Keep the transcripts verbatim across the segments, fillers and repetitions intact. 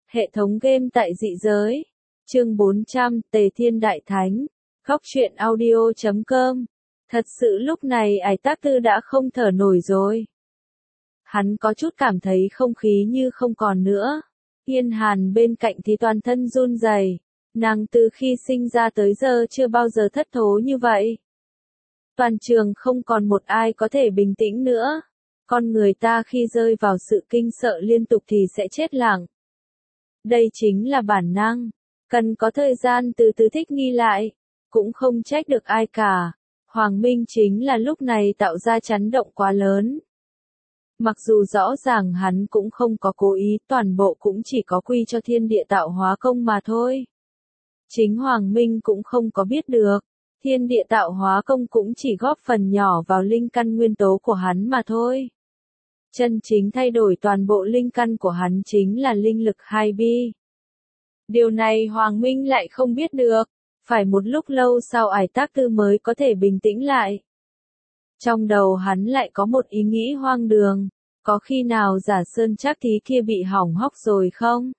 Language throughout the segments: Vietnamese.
Hệ thống game tại dị giới. Chương bốn trăm, Tề Thiên Đại Thánh. Góc truyện audio chấm com. Thật sự lúc này Ải Tác Tư đã không thở nổi rồi. Hắn có chút cảm thấy không khí như không còn nữa. Yên Hàn bên cạnh thì toàn thân run rẩy. Nàng từ khi sinh ra tới giờ chưa bao giờ thất thố như vậy. Toàn trường không còn một ai có thể bình tĩnh nữa. Con người ta khi rơi vào sự kinh sợ liên tục thì sẽ chết lặng. Đây chính là bản năng, cần có thời gian từ từ thích nghi lại, cũng không trách được ai cả. Hoàng Minh chính là lúc này tạo ra chấn động quá lớn. Mặc dù rõ ràng hắn cũng không có cố ý, toàn bộ cũng chỉ có quy cho thiên địa tạo hóa công mà thôi. Chính Hoàng Minh cũng không có biết được, thiên địa tạo hóa công cũng chỉ góp phần nhỏ vào linh căn nguyên tố của hắn mà thôi. Chân chính thay đổi toàn bộ linh căn của hắn chính là linh lực hai bi. Điều này Hoàng Minh lại không biết được, phải một lúc lâu sau Ải Tác Tư mới có thể bình tĩnh lại. Trong đầu hắn lại có một ý nghĩ hoang đường, có khi nào Giả Sơn Trác Thí kia bị hỏng hóc rồi không?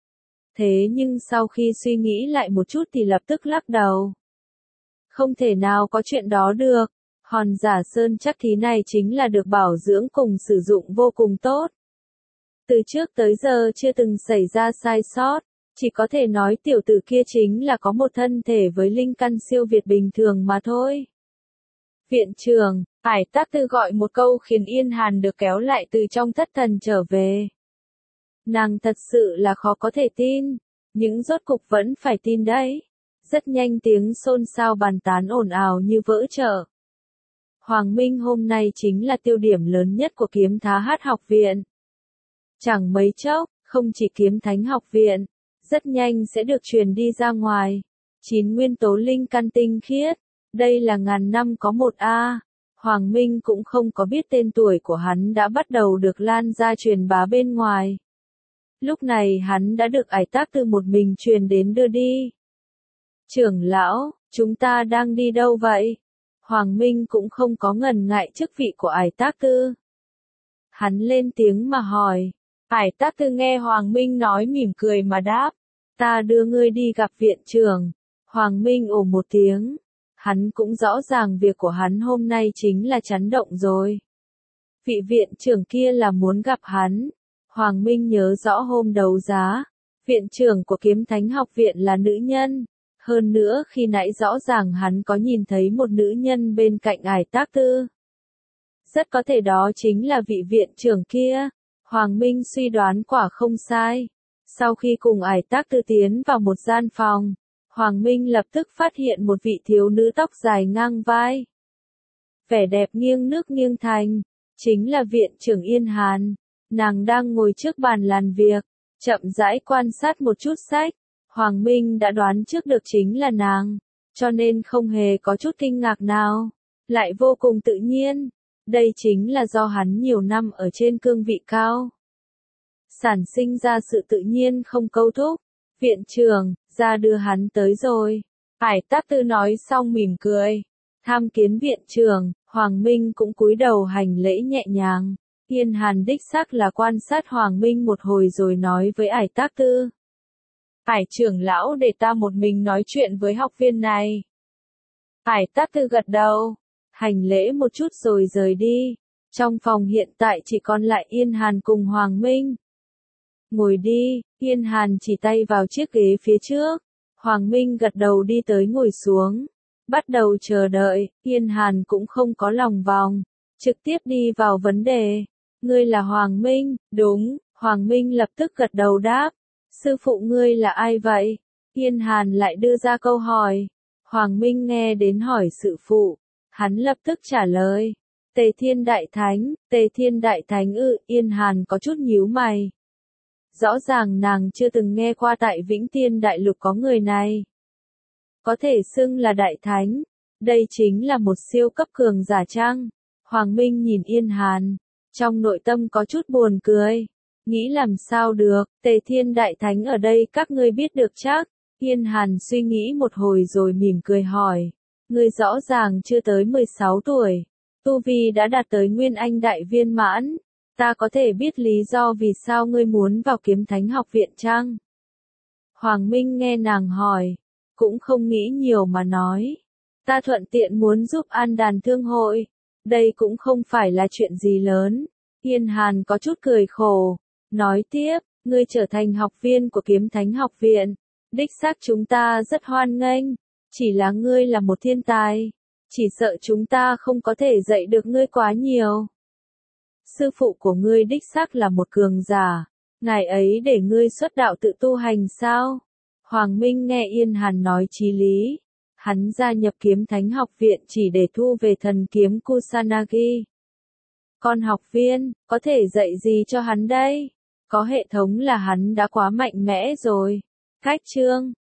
Thế nhưng sau khi suy nghĩ lại một chút thì lập tức lắc đầu. Không thể nào có chuyện đó được. Hòn Giả Sơn Trác Thí này chính là được bảo dưỡng cùng sử dụng vô cùng tốt. Từ trước tới giờ chưa từng xảy ra sai sót, chỉ có thể nói tiểu tử kia chính là có một thân thể với linh căn siêu việt bình thường mà thôi. Viện trưởng, Ải Tác Tư gọi một câu khiến Yên Hàn được kéo lại từ trong thất thần trở về. Nàng thật sự là khó có thể tin, nhưng rốt cục vẫn phải tin đấy. Rất nhanh tiếng xôn xao bàn tán ồn ào như vỡ chợ. Hoàng Minh hôm nay chính là tiêu điểm lớn nhất của Kiếm Thá Hát học viện. Chẳng mấy chốc, không chỉ Kiếm Thánh học viện, rất nhanh sẽ được truyền đi ra ngoài. Chín nguyên tố linh căn tinh khiết, đây là ngàn năm có một a. Hoàng Minh cũng không có biết tên tuổi của hắn đã bắt đầu được lan ra truyền bá bên ngoài. Lúc này hắn đã được Ải Tác Tư một mình truyền đến đưa đi. Trưởng lão, chúng ta đang đi đâu vậy? Hoàng Minh cũng không có ngần ngại chức vị của Ải Tác Tư. Hắn lên tiếng mà hỏi. Ải Tác Tư nghe Hoàng Minh nói mỉm cười mà đáp. Ta đưa ngươi đi gặp viện trưởng. Hoàng Minh ồ một tiếng. Hắn cũng rõ ràng việc của hắn hôm nay chính là chấn động rồi. Vị viện trưởng kia là muốn gặp hắn. Hoàng Minh nhớ rõ hôm đấu giá. Viện trưởng của Kiếm Thánh học viện là nữ nhân. Hơn nữa khi nãy rõ ràng hắn có nhìn thấy một nữ nhân bên cạnh Ải Tác Tư. Rất có thể đó chính là vị viện trưởng kia. Hoàng Minh suy đoán quả không sai. Sau khi cùng Ải Tác Tư tiến vào một gian phòng, Hoàng Minh lập tức phát hiện một vị thiếu nữ tóc dài ngang vai. Vẻ đẹp nghiêng nước nghiêng thành, chính là viện trưởng Yên Hàn. Nàng đang ngồi trước bàn làm việc, chậm rãi quan sát một chút sách. Hoàng Minh đã đoán trước được chính là nàng, cho nên không hề có chút kinh ngạc nào, lại vô cùng tự nhiên. Đây chính là do hắn nhiều năm ở trên cương vị cao. Sản sinh ra sự tự nhiên không câu thúc. Viện trưởng, ra đưa hắn tới rồi. Ải Tác Tư nói xong mỉm cười. Tham kiến viện trưởng, Hoàng Minh cũng cúi đầu hành lễ nhẹ nhàng. Yên Hàn đích xác là quan sát Hoàng Minh một hồi rồi nói với Ải Tác Tư. Ải trưởng lão để ta một mình nói chuyện với học viên này. Ải Tác Tư gật đầu, hành lễ một chút rồi rời đi. Trong phòng hiện tại chỉ còn lại Yên Hàn cùng Hoàng Minh. Ngồi đi, Yên Hàn chỉ tay vào chiếc ghế phía trước. Hoàng Minh gật đầu đi tới ngồi xuống. Bắt đầu chờ đợi, Yên Hàn cũng không có lòng vòng. Trực tiếp đi vào vấn đề. Ngươi là Hoàng Minh, đúng, Hoàng Minh lập tức gật đầu đáp. Sư phụ ngươi là ai vậy? Yên Hàn lại đưa ra câu hỏi. Hoàng Minh nghe đến hỏi sư phụ. Hắn lập tức trả lời. Tề Thiên Đại Thánh, Tề Thiên Đại Thánh ư, Yên Hàn có chút nhíu mày. Rõ ràng nàng chưa từng nghe qua tại Vĩnh Tiên Đại Lục có người này. Có thể xưng là Đại Thánh. Đây chính là một siêu cấp cường giả chăng? Hoàng Minh nhìn Yên Hàn. Trong nội tâm có chút buồn cười. Nghĩ làm sao được, Tề Thiên Đại Thánh ở đây các ngươi biết được chắc. Yên Hàn suy nghĩ một hồi rồi mỉm cười hỏi. Ngươi rõ ràng chưa tới mười sáu tuổi. Tu Vi đã đạt tới Nguyên Anh Đại Viên Mãn. Ta có thể biết lý do vì sao ngươi muốn vào Kiếm Thánh học viện chăng? Hoàng Minh nghe nàng hỏi, cũng không nghĩ nhiều mà nói. Ta thuận tiện muốn giúp An Đàn Thương hội. Đây cũng không phải là chuyện gì lớn. Yên Hàn có chút cười khổ. Nói tiếp, ngươi trở thành học viên của Kiếm Thánh học viện. Đích xác chúng ta rất hoan nghênh. Chỉ là ngươi là một thiên tài. Chỉ sợ chúng ta không có thể dạy được ngươi quá nhiều. Sư phụ của ngươi đích xác là một cường giả. Ngài ấy để ngươi xuất đạo tự tu hành sao? Hoàng Minh nghe Yên Hàn nói chí lý. Hắn gia nhập Kiếm Thánh học viện chỉ để thu về thần kiếm Kusanagi. Con học viên, có thể dạy gì cho hắn đây? Có hệ thống là hắn đã quá mạnh mẽ rồi. Cách chương